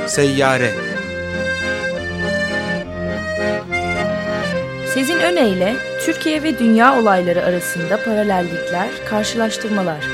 Seyyare. Sezin Öne Türkiye ve dünya olayları arasında paralellikler, karşılaştırmalar.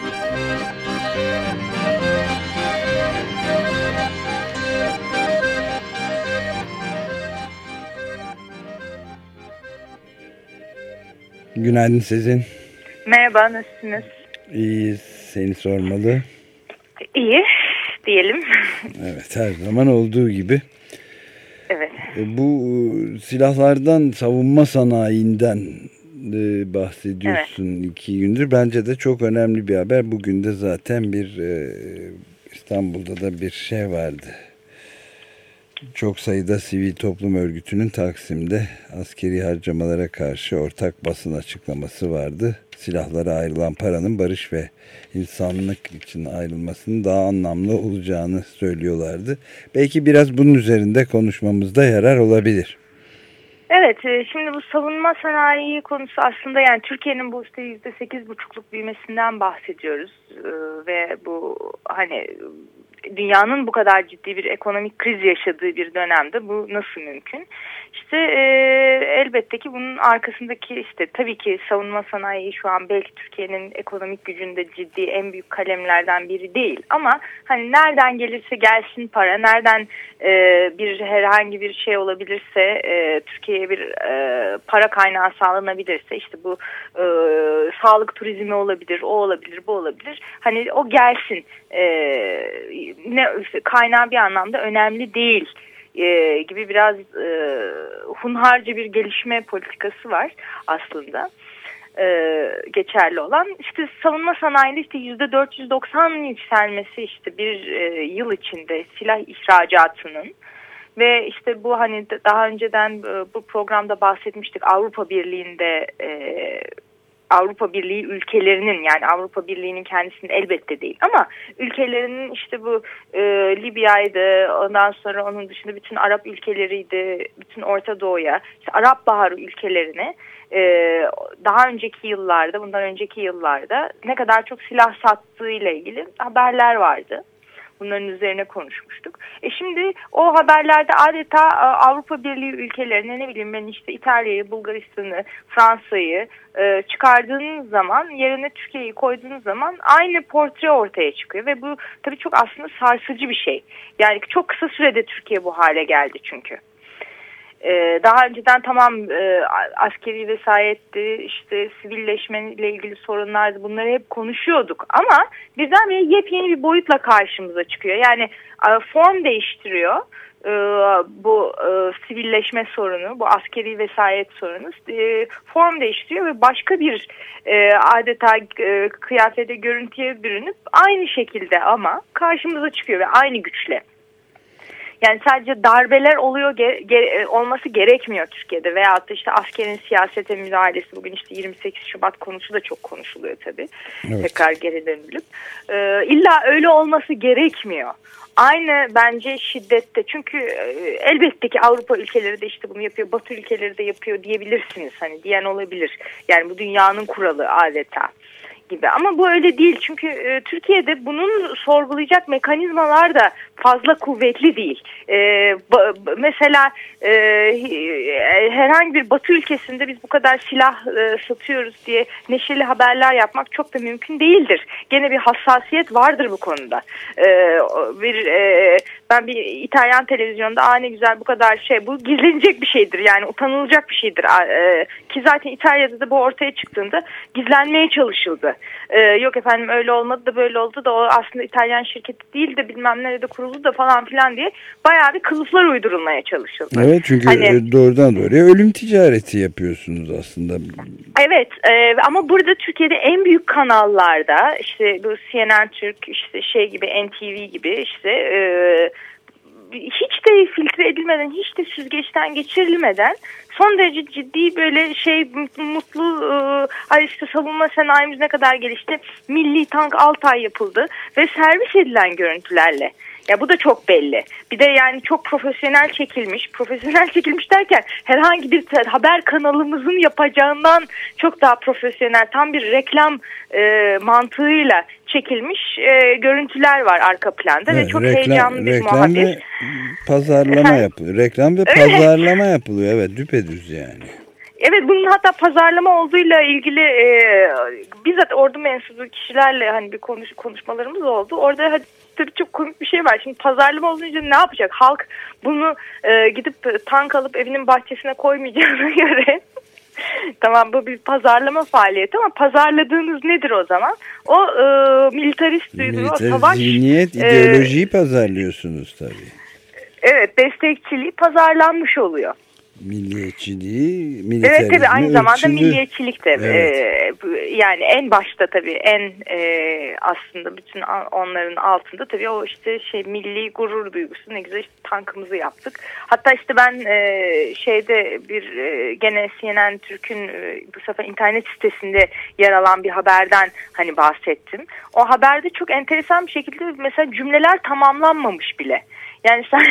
Günaydın Sezin. Merhaba, nasılsınız? İyiyiz, seni sormalı. İyi diyelim. Evet, her zaman olduğu gibi. Evet. Bu silahlardan, savunma sanayinden bahsediyorsun, evet. 2 gündür. Bence de çok önemli bir haber. Bugün de zaten İstanbul'da da bir şey vardı. Çok sayıda sivil toplum örgütünün Taksim'de askeri harcamalara karşı ortak basın açıklaması vardı. Silahlara ayrılan paranın barış ve insanlık için ayrılmasının daha anlamlı olacağını söylüyorlardı. Belki biraz bunun üzerinde konuşmamızda yarar olabilir. Evet, şimdi bu savunma sanayi konusu aslında yani Türkiye'nin bu işte %8,5'luk büyümesinden bahsediyoruz ve bu hani dünyanın bu kadar ciddi bir ekonomik kriz yaşadığı bir dönemde bu nasıl mümkün? İşte elbette ki bunun arkasındaki işte tabii ki savunma sanayi şu an belki Türkiye'nin ekonomik gücünde ciddi en büyük kalemlerden biri değil. Ama hani nereden gelirse gelsin para, nereden herhangi bir şey olabilirse Türkiye'ye bir para kaynağı sağlanabilirse işte bu sağlık turizmi olabilir, o olabilir, bu olabilir. Hani o gelsin. Kaynağı bir anlamda önemli değil gibi biraz hunharca bir gelişme politikası var aslında geçerli olan. İşte savunma sanayinde işte %490 yükselmesi işte bir yıl içinde silah ihracatının ve işte bu hani daha önceden bu programda bahsetmiştik Avrupa Birliği'nde Avrupa Birliği ülkelerinin yani Avrupa Birliği'nin kendisinin elbette değil ama ülkelerinin işte bu Libya'ydı, ondan sonra onun dışında bütün Arap ülkeleriydi, bütün Orta Doğu'ya, işte Arap Baharı ülkelerine daha önceki yıllarda, bundan önceki yıllarda ne kadar çok silah sattığıyla ilgili haberler vardı. Bunların üzerine konuşmuştuk. Şimdi o haberlerde adeta Avrupa Birliği ülkelerine ne bileyim ben işte İtalya'yı, Bulgaristan'ı, Fransa'yı çıkardığınız zaman yerine Türkiye'yi koyduğunuz zaman aynı portre ortaya çıkıyor. Ve bu tabii çok aslında sarsıcı bir şey. Yani çok kısa sürede Türkiye bu hale geldi çünkü. Daha önceden tamam askeri vesayetti, işte sivilleşmeyle ilgili sorunlardı, bunları hep konuşuyorduk ama birdenbire yepyeni bir boyutla karşımıza çıkıyor. Yani form değiştiriyor bu sivilleşme sorunu, bu askeri vesayet sorunu form değiştiriyor ve başka bir adeta kıyafete, görüntüye bürünüp aynı şekilde ama karşımıza çıkıyor ve aynı güçle. Yani sadece darbeler oluyor olması gerekmiyor Türkiye'de veyahut da işte askerin siyasete müdahalesi. Bugün işte 28 Şubat konusu da çok konuşuluyor tabii. Evet. Tekrar geri dönülüp. İlla öyle olması gerekmiyor. Aynı bence şiddette çünkü elbette ki Avrupa ülkeleri de işte bunu yapıyor, Batı ülkeleri de yapıyor diyebilirsiniz. Hani diyen olabilir. Yani bu dünyanın kuralı adeta gibi. Ama bu öyle değil çünkü Türkiye'de bunun sorgulayacak mekanizmalar da fazla kuvvetli değil. Mesela herhangi bir Batı ülkesinde biz bu kadar silah satıyoruz diye neşeli haberler yapmak çok da mümkün değildir. Gene bir hassasiyet vardır bu konuda. Ben bir İtalyan televizyonda ne güzel bu kadar bu gizlenecek bir şeydir yani utanılacak bir şeydir ki zaten İtalya'da da bu ortaya çıktığında gizlenmeye çalışıldı. Yok efendim öyle olmadı da böyle oldu da o aslında İtalyan şirketi değil de bilmem nerede kuruldu da falan filan diye bayağı bir kılıflar uydurulmaya çalışıldı. Evet çünkü doğrudan doğruya ölüm ticareti yapıyorsunuz aslında. Evet ama burada Türkiye'de en büyük kanallarda işte bu CNN Türk işte gibi NTV gibi işte hiç de filtre edilmeden, hiç de süzgeçten geçirilmeden son derece ciddi böyle mutlu işte savunma sanayimiz ne kadar gelişti, milli tank Altay yapıldı ve servis edilen görüntülerle Ya bu da çok belli. Bir de yani çok profesyonel çekilmiş. Profesyonel çekilmiş derken herhangi bir haber kanalımızın yapacağından çok daha profesyonel, tam bir reklam mantığıyla çekilmiş görüntüler var arka planda, evet, ve çok heyecanlı bir muhabbet. Reklam ve pazarlama yapılıyor. Reklam ve pazarlama yapılıyor. Evet, düpedüz yani. Evet, bunun hatta pazarlama olduğuyla ilgili bizzat ordu mensubu kişilerle hani bir konuşmalarımız oldu. Orada tabii çok komik bir şey var. Şimdi pazarlama olunca ne yapacak? Halk bunu gidip tank alıp evinin bahçesine koymayacağına göre tamam, bu bir pazarlama faaliyeti ama pazarladığınız nedir o zaman? O militarist duyduğu, o savaş zihniyet, ideolojiyi pazarlıyorsunuz tabii. Evet, destekçiliği pazarlanmış oluyor. Milliyetçiliği, militarizmi, evet tabii aynı zamanda milliyetçilik de evet. Yani en başta tabii aslında bütün onların altında tabii o işte milli gurur duygusu, ne güzel işte tankımızı yaptık. Hatta işte ben gene CNN Türk'ün bu sefer internet sitesinde yer alan bir haberden hani bahsettim. O haberde çok enteresan bir şekilde mesela cümleler tamamlanmamış bile. Yani sen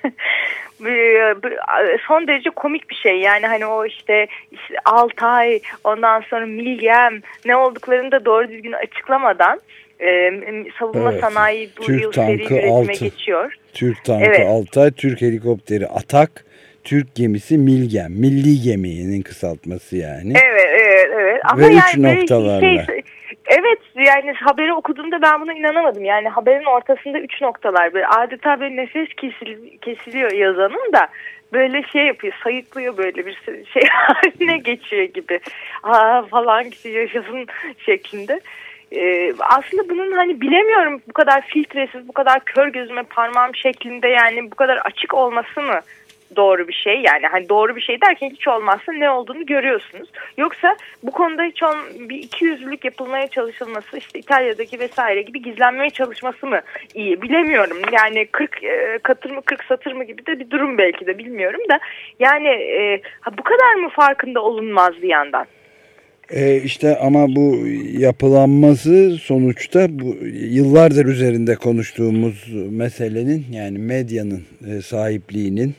son derece komik bir şey. Yani hani o işte Altay, ondan sonra Milgem ne olduklarını da doğru düzgün açıklamadan savunma sanayi bu Türk yıl seri üretime geçiyor. Türk tankı Altay, Türk helikopteri Atak, Türk gemisi Milgem. Milli geminin kısaltması yani. Evet. Ama ve yani 3 noktalarla. Evet, yani haberi okuduğumda ben buna inanamadım. Yani haberin ortasında 3 noktalar. Böyle adeta böyle nefes kesiliyor yazanın da böyle yapıyor, sayıklıyor, böyle bir şey haline geçiyor gibi. Falan yaşasın şeklinde. Aslında bunun hani bilemiyorum, bu kadar filtresiz, bu kadar kör gözüme parmağım şeklinde, yani bu kadar açık olması mı doğru bir şey? Yani hani doğru bir şey derken hiç olmazsa ne olduğunu görüyorsunuz. Yoksa bu konuda hiç bir ikiyüzlülük yapılmaya çalışılması, işte İtalya'daki vesaire gibi gizlenmeye çalışması mı iyi? Bilemiyorum. Yani 40 katır mı 40 satır mı gibi de bir durum belki de, bilmiyorum da. Yani bu kadar mı farkında olunmaz bir yandan? İşte ama bu yapılanması sonuçta bu yıllardır üzerinde konuştuğumuz meselenin, yani medyanın sahipliğinin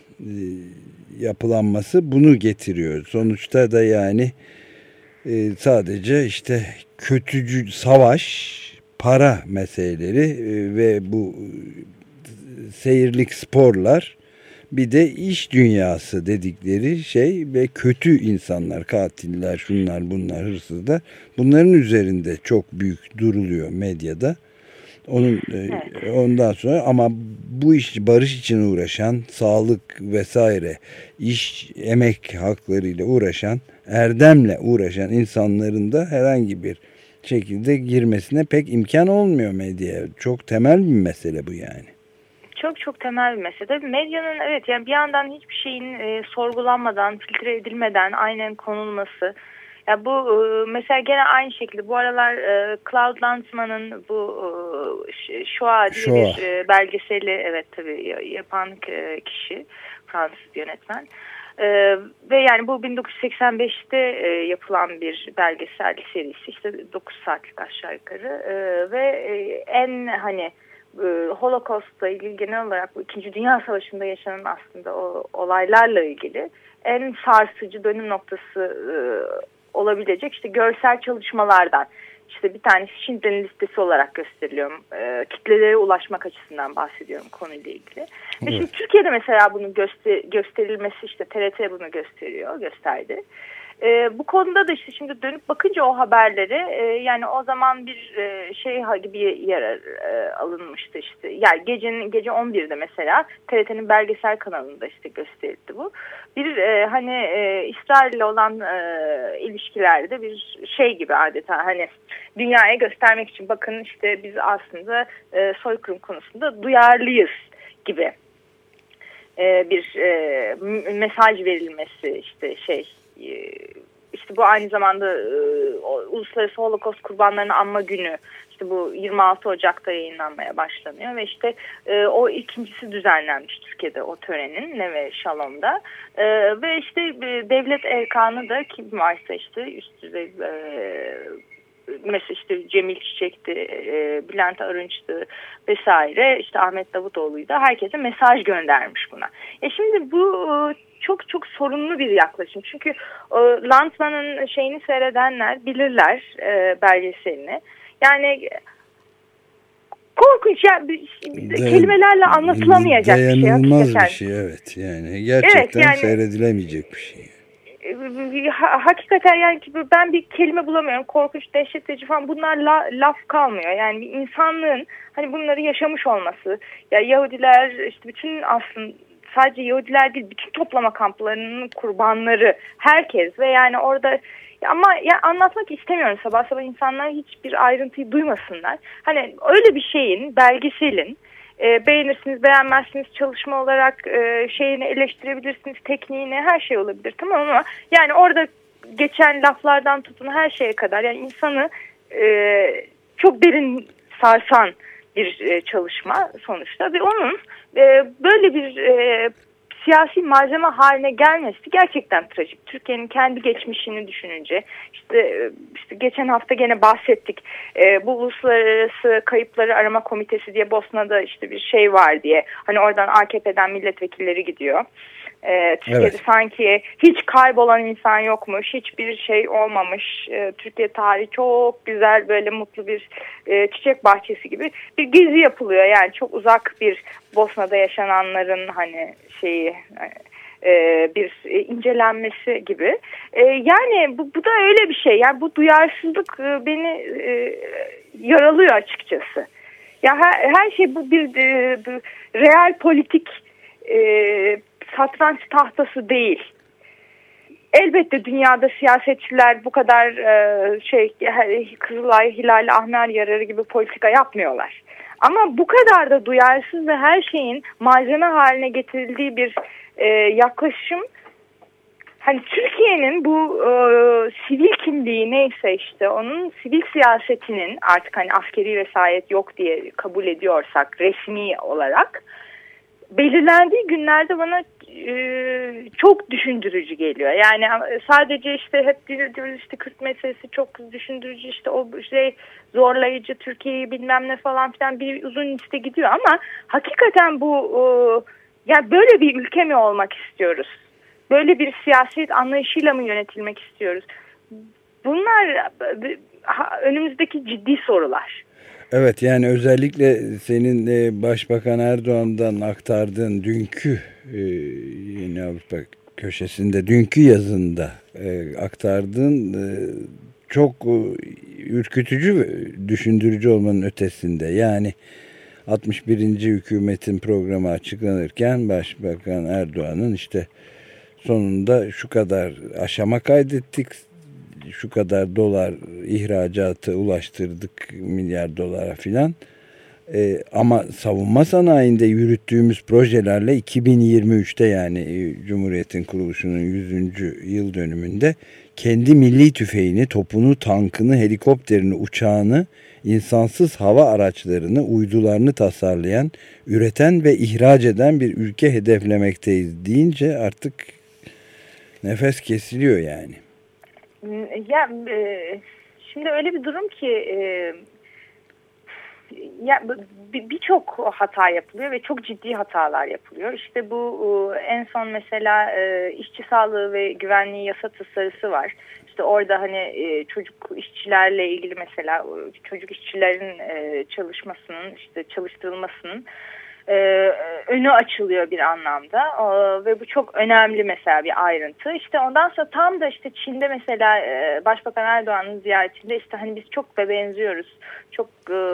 yapılanması bunu getiriyor. Sonuçta da yani sadece işte kötücül savaş, para meseleleri ve bu seyirlik sporlar, bir de iş dünyası dedikleri şey ve kötü insanlar, katiller, şunlar bunlar, hırsızlar, bunların üzerinde çok büyük duruluyor medyada. Ondan sonra ama bu iş, barış için uğraşan, sağlık vesaire, iş, emek haklarıyla uğraşan, erdemle uğraşan insanların da herhangi bir şekilde girmesine pek imkan olmuyor medyaya. Çok temel bir mesele bu yani. Çok temel bir mesele. Medyanın evet, yani bir yandan hiçbir şeyin sorgulanmadan, filtre edilmeden aynen konulması. Ya bu mesela gene aynı şekilde bu aralar Claude Lanzmann'ın bu Shoah diye bir belgeseli, evet tabii yapan kişi, Fransız yönetmen. Ve yani bu 1985'te yapılan bir belgesel serisi, işte 9 saatlik aşağı yukarı, ve en hani Holocaust'la ilgili, genel olarak bu 2. Dünya Savaşı'nda yaşanan aslında o olaylarla ilgili en sarsıcı dönüm noktası olabilecek işte görsel çalışmalardan. İşte bir tanesi Schindler'in Listesi olarak gösteriliyor. Kitlelere ulaşmak açısından bahsediyorum konuyla ilgili. Ve şimdi Türkiye'de mesela bunun gösterilmesi, işte TRT bunu gösterdi. Bu konuda da işte şimdi dönüp bakınca o haberleri, yani o zaman bir şey gibi yer alınmıştı işte. Yani gece 11'de mesela TRT'nin belgesel kanalında işte gösterildi bu. Bir hani İsrail'le olan ilişkilerde bir şey gibi, adeta hani dünyaya göstermek için, bakın işte biz aslında soykırım konusunda duyarlıyız gibi bir mesaj verilmesi, işte işte bu aynı zamanda Uluslararası Holocaust Kurbanlarını Anma Günü, işte bu 26 Ocak'ta yayınlanmaya başlanıyor ve işte o ikincisi düzenlenmiş Türkiye'de o törenin, Neve Shalom'da, ve işte devlet erkanı da kim varsa işte üst düzey mesela işte Cemil Çiçek'ti, Bülent Arınç'tı vesaire, işte Ahmet Davutoğlu'ydu, herkese mesaj göndermiş buna. Şimdi bu çok çok sorunlu bir yaklaşım. Çünkü Landman'ın şeyini seyredenler bilirler, belgeselini. Yani korkunç ya, kelimelerle anlatılamayacak bir şey. Dayanılmaz bir şey, evet. Yani gerçekten evet, yani, seyredilemeyecek bir şey. Hakikaten yani ben bir kelime bulamıyorum. Korkunç, dehşet verici falan, bunlar laf kalmıyor. Yani bir insanlığın hani bunları yaşamış olması. Ya Yahudiler, işte bütün, aslında sadece Yahudiler değil, bütün toplama kamplarının kurbanları herkes ve yani orada, ama ya anlatmak istemiyorum, sabah sabah insanlar hiçbir ayrıntıyı duymasınlar. Hani öyle bir şeyin, belgeselin, beğenirsiniz beğenmezsiniz, çalışma olarak şeyini eleştirebilirsiniz, tekniğini, her şey olabilir, tamam, ama yani orada geçen laflardan tutun her şeye kadar, yani insanı çok derin sarsan bir çalışma sonuçta ve onun böyle bir siyasi malzeme haline gelmesi gerçekten trajik. Türkiye'nin kendi geçmişini düşününce, işte geçen hafta gene bahsettik. Bu Uluslararası Kayıpları Arama Komitesi diye Bosna'da işte bir şey var diye. Hani oradan AKP'den milletvekilleri gidiyor. Türkiye'de evet, sanki hiç kaybolan insan yokmuş, hiçbir şey olmamış. Türkiye tarihi çok güzel, böyle mutlu bir çiçek bahçesi gibi bir gezi yapılıyor. Yani çok uzak bir Bosna'da yaşananların hani şeyi, bir incelenmesi gibi. Yani bu da öyle bir şey. Yani bu duyarsızlık beni yaralıyor açıkçası. Ya her şey bu bir real politik satranç tahtası değil. Elbette dünyada siyasetçiler bu kadar Kızılay, Hilal, Ahmer yararı gibi politika yapmıyorlar. Ama bu kadar da duyarsız ve her şeyin malzeme haline getirildiği bir yaklaşım, hani Türkiye'nin bu sivil kimliği neyse, işte onun sivil siyasetinin artık hani askeri vesayet yok diye kabul ediyorsak resmi olarak belirlendiği günlerde bana çok düşündürücü geliyor. Yani sadece işte hep diyoruz işte Kürt meselesi çok düşündürücü, işte o şey zorlayıcı, Türkiye'yi bilmem ne falan filan, bir uzun liste gidiyor ama hakikaten bu yani böyle bir ülke mi olmak istiyoruz? Böyle bir siyaset anlayışıyla mı yönetilmek istiyoruz? Bunlar önümüzdeki ciddi sorular. Evet, yani özellikle senin Başbakan Erdoğan'dan aktardığın dünkü Yeni Avrupa köşesinde, dünkü yazında aktardığın çok ürkütücü ve düşündürücü olmanın ötesinde. Yani 61. hükümetin programı açıklanırken Başbakan Erdoğan'ın işte sonunda şu kadar aşama kaydettik, şu kadar dolar ihracatı ulaştırdık, milyar dolara filan. Ama savunma sanayinde yürüttüğümüz projelerle 2023'te, yani Cumhuriyet'in kuruluşunun 100. yıl dönümünde kendi milli tüfeğini, topunu, tankını, helikopterini, uçağını, insansız hava araçlarını, uydularını tasarlayan, üreten ve ihraç eden bir ülke hedeflemekteyiz deyince artık nefes kesiliyor yani. Ya şimdi öyle bir durum ki ya birçok hata yapılıyor ve çok ciddi hatalar yapılıyor. İşte bu en son mesela işçi sağlığı ve güvenliği yasa tasarısı var. İşte orada hani çocuk işçilerle ilgili mesela çocuk işçilerin çalışmasının, işte çalıştırılmasının önü açılıyor bir anlamda ve bu çok önemli mesela bir ayrıntı. İşte ondan sonra tam da işte Çin'de mesela Başbakan Erdoğan'ın ziyaretinde işte hani biz çok da benziyoruz, çok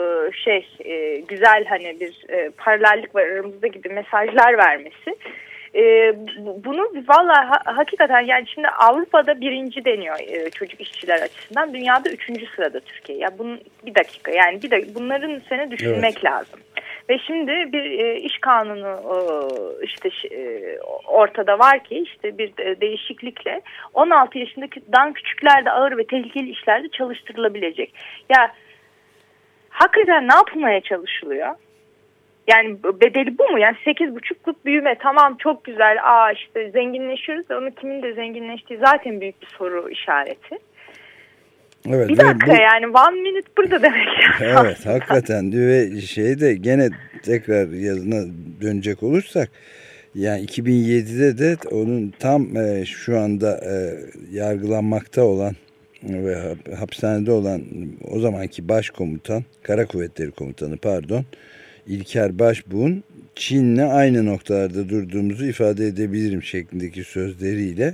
güzel hani bir paralellik var aramızda gibi mesajlar vermesi. Bunu vallahi hakikaten, yani şimdi Avrupa'da 1. deniyor çocuk işçiler açısından, dünyada 3. sırada Türkiye. Ya bunun bir dakika, yani bunların üzerine düşünmek evet, lazım. Ve şimdi bir iş kanunu işte ortada var ki işte bir değişiklikle 16 yaşındakinden küçüklerde ağır ve tehlikeli işlerde çalıştırılabilecek. Ya hakikaten ne yapılmaya çalışılıyor? Yani bedeli bu mu? Yani 8,5'luk büyüme, tamam çok güzel. İşte zenginleşiyoruz da onun kimin de zenginleştiği zaten büyük bir soru işareti. Evet, bir dakika yani one minute burada demek. Evet hakikaten ve şeyde gene tekrar yazına dönecek olursak yani 2007'de de onun tam şu anda yargılanmakta olan ve hapishanede olan o zamanki başkomutan, Kara Kuvvetleri Komutanı pardon, İlker Başbuğ'un Çin'le aynı noktalarda durduğumuzu ifade edebilirim şeklindeki sözleriyle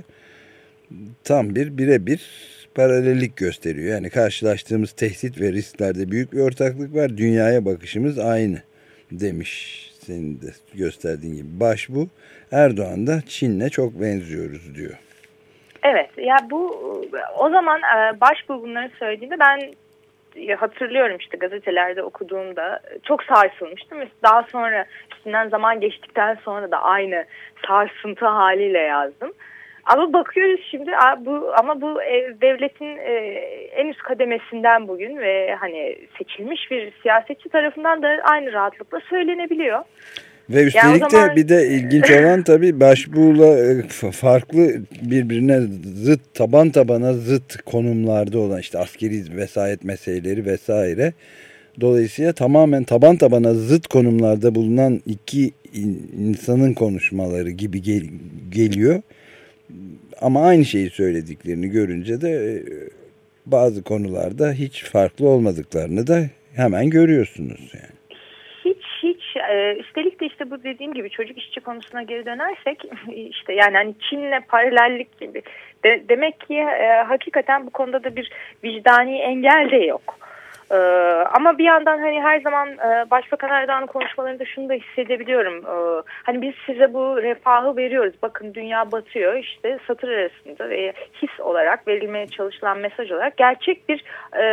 tam birebir paralellik gösteriyor. Yani karşılaştığımız tehdit ve risklerde büyük bir ortaklık var. Dünyaya bakışımız aynı demiş senin de gösterdiğin gibi Başbuğ. Erdoğan da Çin'le çok benziyoruz diyor. Evet ya bu o zaman Başbuğ bunları söylediğinde ben hatırlıyorum işte gazetelerde okuduğumda çok sarsılmıştım. Daha sonra üstünden zaman geçtikten sonra da aynı sarsıntı haliyle yazdım. Ama bakıyoruz şimdi bu devletin en üst kademesinden bugün ve hani seçilmiş bir siyasetçi tarafından da aynı rahatlıkla söylenebiliyor. Ve üstelik yani de bir de ilginç olan tabii Başbuğ'la farklı birbirine zıt taban tabana zıt konumlarda olan işte askeri vesayet meseleleri vesaire. Dolayısıyla tamamen taban tabana zıt konumlarda bulunan iki insanın konuşmaları gibi geliyor. Ama aynı şeyi söylediklerini görünce de bazı konularda hiç farklı olmadıklarını da hemen görüyorsunuz yani. Üstelik de işte bu dediğim gibi çocuk işçi konusuna geri dönersek işte yani hani Çin'le paralellik gibi demek ki hakikaten bu konuda da bir vicdani engel de yok. Ama bir yandan hani her zaman Başbakan Erdoğan'ın konuşmalarında şunu da hissedebiliyorum. Hani biz size bu refahı veriyoruz. Bakın dünya batıyor işte satır arasında ve his olarak verilmeye çalışılan mesaj olarak gerçek bir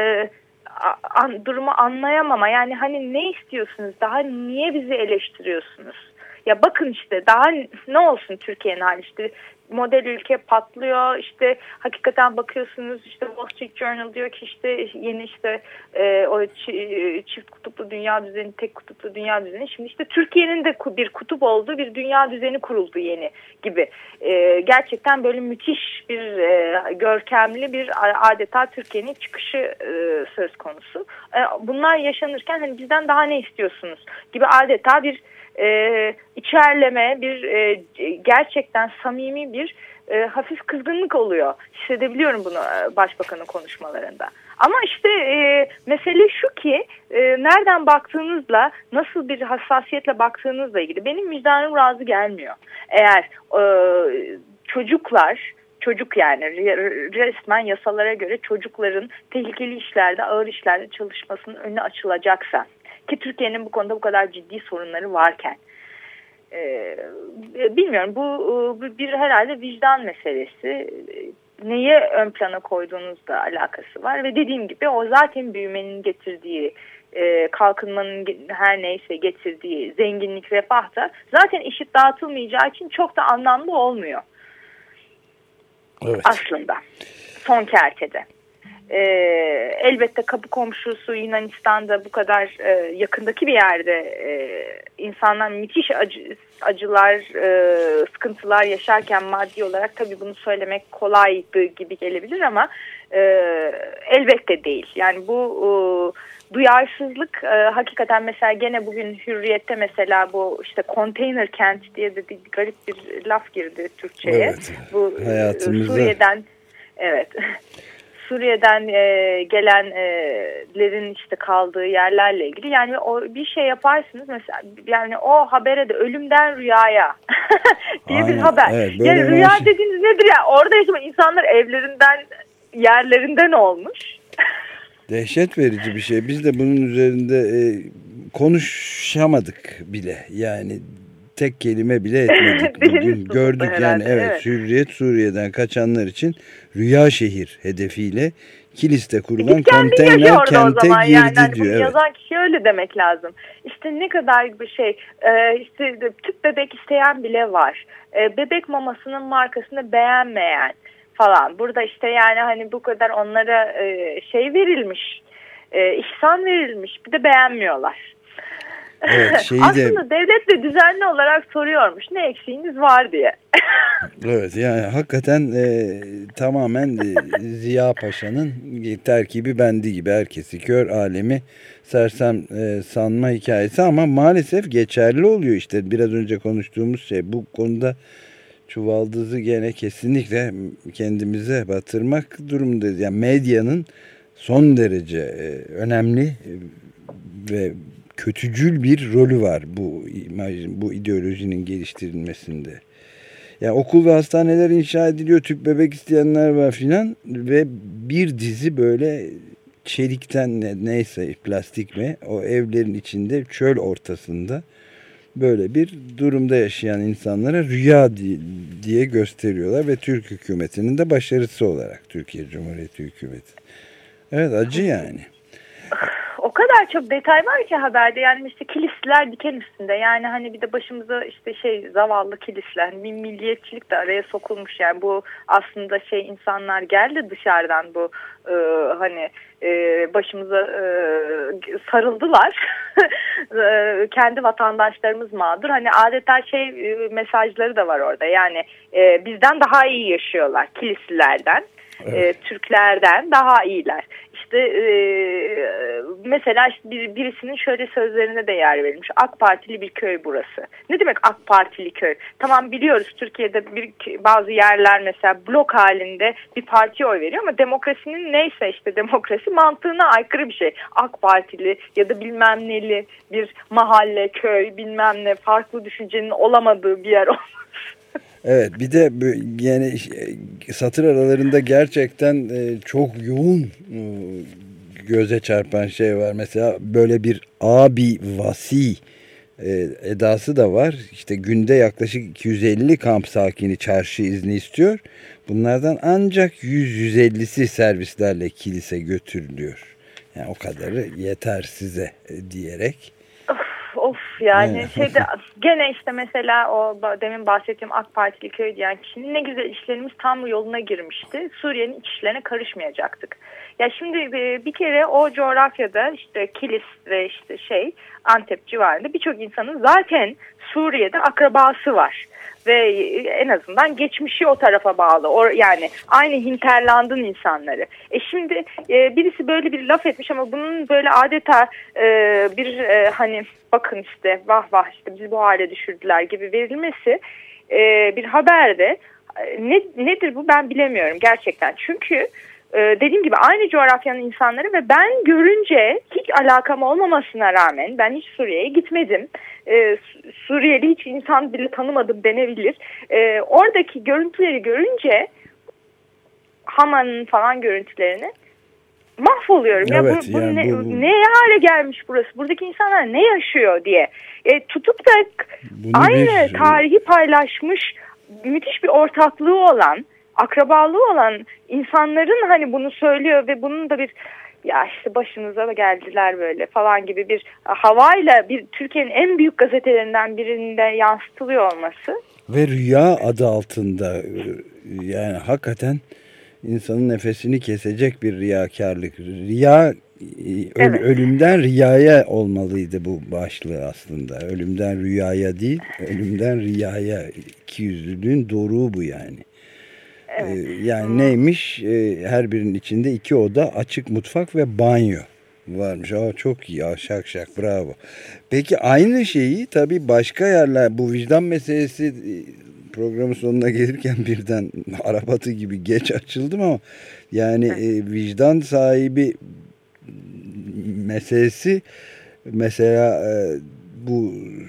durumu anlayamama. Yani hani ne istiyorsunuz? Daha niye bizi eleştiriyorsunuz? Ya bakın işte daha ne olsun Türkiye'nin hali işte model ülke patlıyor işte hakikaten bakıyorsunuz işte Wall Street Journal diyor ki işte yeni işte o çift kutuplu dünya düzeni tek kutuplu dünya düzeni şimdi işte Türkiye'nin de bir kutup olduğu bir dünya düzeni kuruldu yeni gibi gerçekten böyle müthiş bir görkemli bir adeta Türkiye'nin çıkışı söz konusu bunlar yaşanırken hani bizden daha ne istiyorsunuz gibi adeta bir içerleme bir gerçekten samimi bir hafif kızgınlık oluyor. Hissedebiliyorum bunu Başbakan'ın konuşmalarında. Ama işte mesele şu ki nereden baktığınızla nasıl bir hassasiyetle baktığınızla ilgili benim vicdanım razı gelmiyor. Eğer çocuk yani resmen yasalara göre çocukların tehlikeli işlerde ağır işlerde çalışmasının önü açılacaksa ki Türkiye'nin bu konuda bu kadar ciddi sorunları varken bilmiyorum bu bir herhalde vicdan meselesi neyi ön plana koyduğunuzla alakası var ve dediğim gibi o zaten büyümenin getirdiği kalkınmanın her neyse getirdiği zenginlik refah da zaten eşit dağıtılmayacağı için çok da anlamlı olmuyor. Evet. Aslında son kertede. Elbette kapı komşusu Yunanistan'da bu kadar yakındaki bir yerde insanlar müthiş acılar, sıkıntılar yaşarken maddi olarak tabii bunu söylemek kolaydı gibi gelebilir ama elbette değil. Yani bu duyarsızlık hakikaten mesela gene bugün Hürriyet'te mesela bu işte konteyner kent diye de bir garip bir laf girdi Türkçe'ye. Evet, bu Suriye'den evet. Suriye'den gelenlerin işte kaldığı yerlerle ilgili yani o bir şey yaparsınız mesela yani o habere de ölümden rüyaya diye aynen, bir haber. Evet, yani rüya dediğiniz nedir ya? Orada yaşayan insanlar evlerinden yerlerinden olmuş. Dehşet verici bir şey. Biz de bunun üzerinde konuşamadık bile. Yani tek kelime bile etmedik. Bugün gördük yani evet. Hürriyet Suriye'den kaçanlar için rüya şehir hedefiyle Kilis'te kurulan konteyner kente girdi yani diyor. Evet. Yazan kişi öyle demek lazım. İşte ne kadar bir şey işte tüp bebek isteyen bile var. Bebek mamasının markasını beğenmeyen falan. Burada işte yani hani bu kadar onlara şey verilmiş, ihsan verilmiş bir de beğenmiyorlar. Evet, aslında devlet de düzenli olarak soruyormuş ne eksiğiniz var diye. Evet, yani hakikaten tamamen Ziya Paşa'nın terkibi bendi gibi herkesi kör, alemi sersem sanma hikayesi, ama maalesef geçerli oluyor. İşte biraz önce konuştuğumuz şey, bu konuda çuvaldızı gene kesinlikle kendimize batırmak durumundayız. Yani medyanın son derece önemli ve kötücül bir rolü var bu ideolojinin geliştirilmesinde. Yani okul ve hastaneler inşa ediliyor, tüp bebek isteyenler var filan ve bir dizi böyle çelikten neyse plastik mi, o evlerin içinde çöl ortasında böyle bir durumda yaşayan insanlara rüya diye gösteriyorlar ve Türk hükümetinin de başarısı olarak, Türkiye Cumhuriyeti hükümeti. Evet, acı yani. O kadar çok detay var ki haberde, yani işte kilisler diken üstünde, yani hani bir de başımıza işte zavallı kilisler, bir milliyetçilik de araya sokulmuş. Yani bu aslında insanlar geldi dışarıdan, bu hani başımıza sarıldılar. Kendi vatandaşlarımız mağdur, hani adeta mesajları da var orada, yani bizden daha iyi yaşıyorlar kilislerden. Evet. Türklerden daha iyiler. İşte mesela birisinin şöyle sözlerine de yer verilmiş. AK Partili bir köy burası. Ne demek AK Partili köy? Tamam, biliyoruz Türkiye'de bazı yerler mesela blok halinde bir partiye oy veriyor ama demokrasinin neyse işte demokrasi mantığına aykırı bir şey. AK Partili ya da bilmem neli bir mahalle, köy, bilmem ne, farklı düşüncenin olamadığı bir yer olmaz. Evet, bir de yani satır aralarında gerçekten çok yoğun göze çarpan şey var. Mesela böyle bir abi vasi edası da var. İşte günde yaklaşık 250 kamp sakini çarşı izni istiyor. Bunlardan ancak 100-150'si servislerle kilise götürülüyor. Yani o kadarı yeter size diyerek. Of yani gene işte mesela o demin bahsettiğim AK Partili köy diyen kişinin ne güzel işlerimiz tam yoluna girmişti. Suriye'nin iç işlerine karışmayacaktık. Ya şimdi bir kere o coğrafyada işte Kilis ve işte Antep civarında birçok insanın zaten Suriye'de akrabası var. Ve en azından geçmişi o tarafa bağlı. Yani aynı hinterlandın insanları. Şimdi birisi böyle bir laf etmiş ama bunun böyle adeta hani bakın işte vah vah işte bizi bu hale düşürdüler gibi verilmesi bir haberde nedir bu, ben bilemiyorum gerçekten. Çünkü dediğim gibi aynı coğrafyanın insanları ve ben görünce hiç alakam olmamasına rağmen, ben hiç Suriye'ye gitmedim. Suriyeli hiç insan bile tanımadım denebilir. Oradaki görüntüleri görünce, Haman'ın falan görüntülerini mahvoluyorum. Evet, ya ne hale gelmiş burası? Buradaki insanlar ne yaşıyor diye. Tutup da aynı tarihi paylaşmış, müthiş bir ortaklığı olan, akrabalığı olan insanların hani bunu söylüyor ve bunun da bir ya işte başınıza da geldiler böyle falan gibi bir havayla bir Türkiye'nin en büyük gazetelerinden birinde yansıtılıyor olması. Ve rüya adı altında, yani hakikaten insanın nefesini kesecek bir riyakarlık. Riya, evet. Ölümden riyaya olmalıydı bu başlığı aslında. Ölümden rüyaya değil, ölümden riyaya. İkiyüzlülüğün doruğu bu yani. Evet. Yani neymiş? Her birinin içinde 2 oda, açık mutfak ve banyo varmış. Çok iyi. Şak şak, bravo. Peki aynı şeyi tabii başka yerler, bu vicdan meselesi programın sonuna gelirken birden arabatı gibi geç açıldım ama yani vicdan sahibi meselesi mesela bu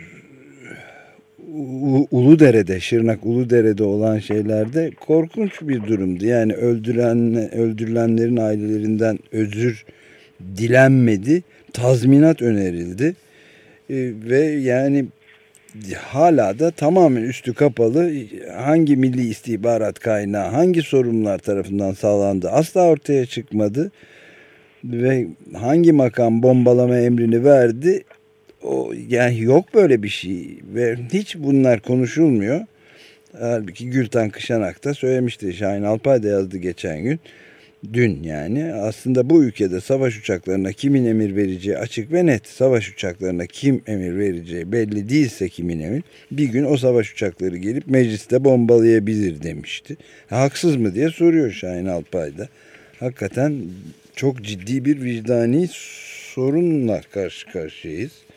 Uludere'de, Şırnak Uludere'de olan şeylerde korkunç bir durumdu. Yani öldürülenlerin ailelerinden özür dilenmedi, tazminat önerildi ve yani hala da tamamen üstü kapalı, hangi milli istihbarat kaynağı, hangi sorumlular tarafından sağlandı asla ortaya çıkmadı ve hangi makam bombalama emrini verdi, yani yok böyle bir şey ve hiç bunlar konuşulmuyor. Halbuki Gülten Kışanak da söylemişti, Şahin Alpay da yazdı geçen gün. Dün yani aslında bu ülkede savaş uçaklarına kimin emir vereceği açık ve net. Savaş uçaklarına kim emir vereceği belli değilse kimin emir, bir gün o savaş uçakları gelip mecliste bombalayabilir demişti. Haksız mı diye soruyor Şahin Alpay da. Hakikaten çok ciddi bir vicdani sorunla karşı karşıyayız.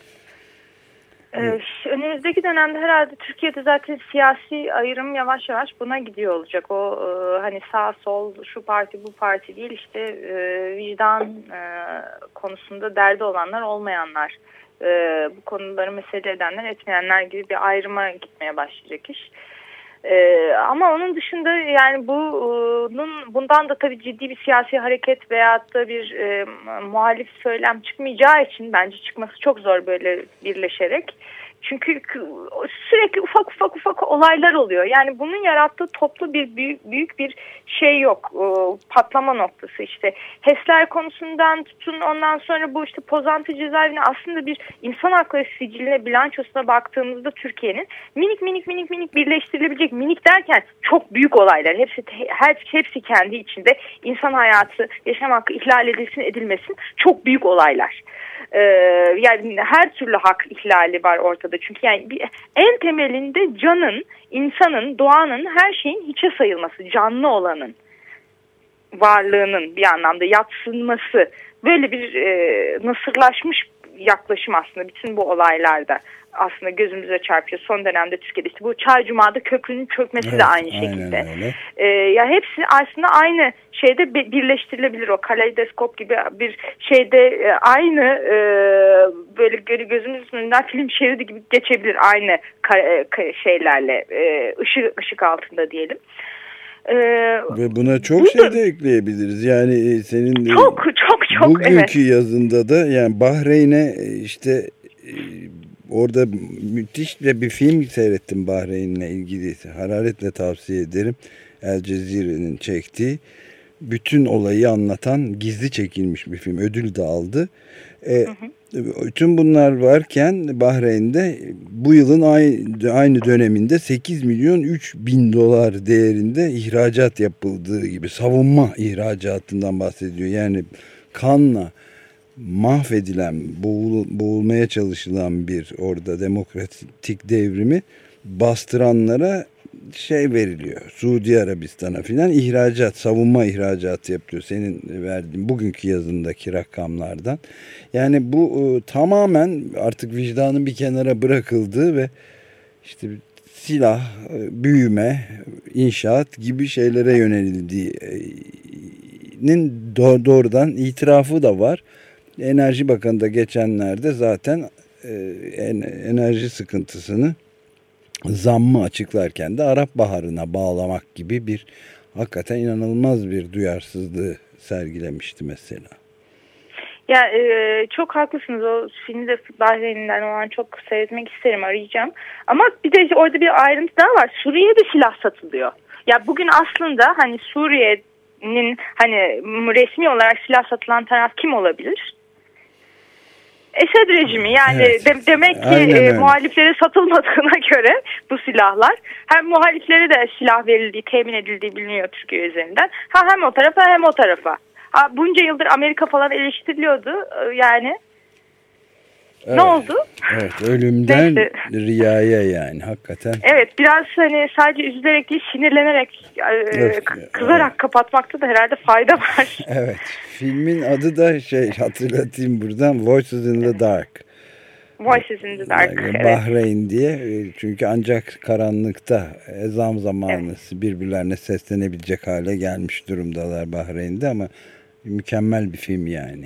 Önümüzdeki dönemde herhalde Türkiye'de zaten siyasi ayrım yavaş yavaş buna gidiyor olacak. O hani sağ sol şu parti bu parti değil, işte vicdan konusunda derdi olanlar olmayanlar, bu konuları mesele edenler etmeyenler gibi bir ayrıma gitmeye başlayacak iş. Ama onun dışında yani bundan da tabii ciddi bir siyasi hareket veyahut da bir muhalif söylem çıkmayacağı için bence çıkması çok zor böyle birleşerek. Çünkü sürekli ufak olaylar oluyor. Yani bunun yarattığı toplu bir büyük bir şey yok. Patlama noktası işte. HES'ler konusundan tutun, ondan sonra bu işte Pozantı cezaevine, aslında bir insan hakları siciline, bilançosuna baktığımızda Türkiye'nin minik birleştirilebilecek, minik derken çok büyük olaylar. Hepsi kendi içinde insan hayatı, yaşam hakkı ihlal edilmesin çok büyük olaylar. Yani her türlü hak ihlali var ortada. Çünkü yani en temelinde canın, insanın, doğanın, her şeyin hiçe sayılması, canlı olanın varlığının bir anlamda yadsınması, böyle bir nasırlaşmış yaklaşım aslında bütün bu olaylarda aslında gözümüze çarpıyor. Son dönemde Türkiye'de işte bu Çaycuma'da köprünün çökmesi de aynı şekilde. Ya hepsi aslında aynı şeyde birleştirilebilir. O kaleidoskop gibi bir şeyde aynı böyle gözümüzün önünden film şeridi gibi geçebilir aynı şeylerle, ışık altında diyelim. Ve buna çok şey de ekleyebiliriz. Yani senin çok bugünkü yazında da yani Bahreyn'e işte orada müthiş bir film seyrettim Bahreyn'le ilgili. Hararetle tavsiye ederim. El Cezire'nin çektiği. Bütün olayı anlatan gizli çekilmiş bir film. Ödül de aldı. Bütün bunlar varken Bahreyn'de bu yılın aynı döneminde 8 milyon 3 bin dolar değerinde ihracat yapıldığı gibi, savunma ihracatından bahsediyor. Yani kanla mahvedilen, boğulmaya çalışılan bir orada demokratik devrimi bastıranlara şey veriliyor. Suudi Arabistan'a filan ihracat, savunma ihracatı yapıyor. Senin verdiğin bugünkü yazındaki rakamlardan. Yani bu tamamen artık vicdanın bir kenara bırakıldığı ve işte silah, büyüme, inşaat gibi şeylere yönelildiğinin doğrudan itirafı da var. Enerji Bakanı da geçenlerde zaten enerji sıkıntısını, zammı açıklarken de Arap Baharı'na bağlamak gibi bir hakikaten inanılmaz bir duyarsızlığı sergilemişti mesela. Ya çok haklısınız. O filmi de Bahreyn'den olan çok seyretmek isterim, arayacağım. Ama bir de orada bir ayrıntı daha var. Suriye'ye de silah satılıyor. Ya bugün aslında hani Suriye'nin hani resmi olarak silah satılan taraf kim olabilir? Esed rejimi yani. Evet. Demek ki muhaliflere satılmadığına göre bu silahlar, hem muhaliflere de silah verildiği, temin edildiği biliniyor Türkiye üzerinden. Hem o tarafa hem o tarafa. Bunca yıldır Amerika falan eleştiriliyordu yani. Evet. Ne oldu? Evet, ölümden riyaya yani hakikaten. Evet, biraz hani sadece üzülerek değil, sinirlenerek, kızarak kapatmakta da herhalde fayda var. Evet, filmin adı da hatırlatayım buradan, Voices in the Dark. Voices in the Dark, yani Bahreyn diye, çünkü ancak karanlıkta ezan zamanı birbirlerine seslenebilecek hale gelmiş durumdalar Bahreyn'de, ama mükemmel bir film yani.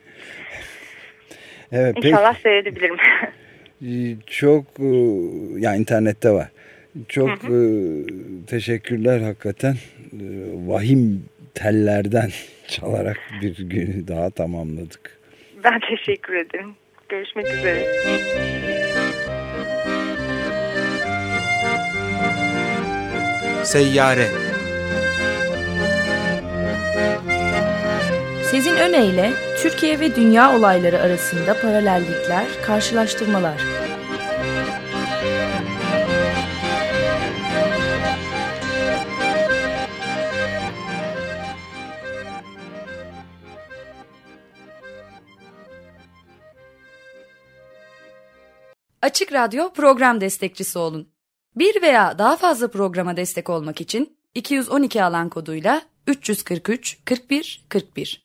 Evet, İnşallah seyredebilirim. Çok yani internette var. Çok teşekkürler hakikaten. Vahim tellerden çalarak bir günü daha tamamladık. Ben teşekkür ederim. Görüşmek üzere. Seyyare. Sezin Öne Türkiye ve dünya olayları arasında paralellikler, karşılaştırmalar. Açık Radyo program destekçisi olun. Bir veya daha fazla programa destek olmak için 212 alan koduyla 343 41 41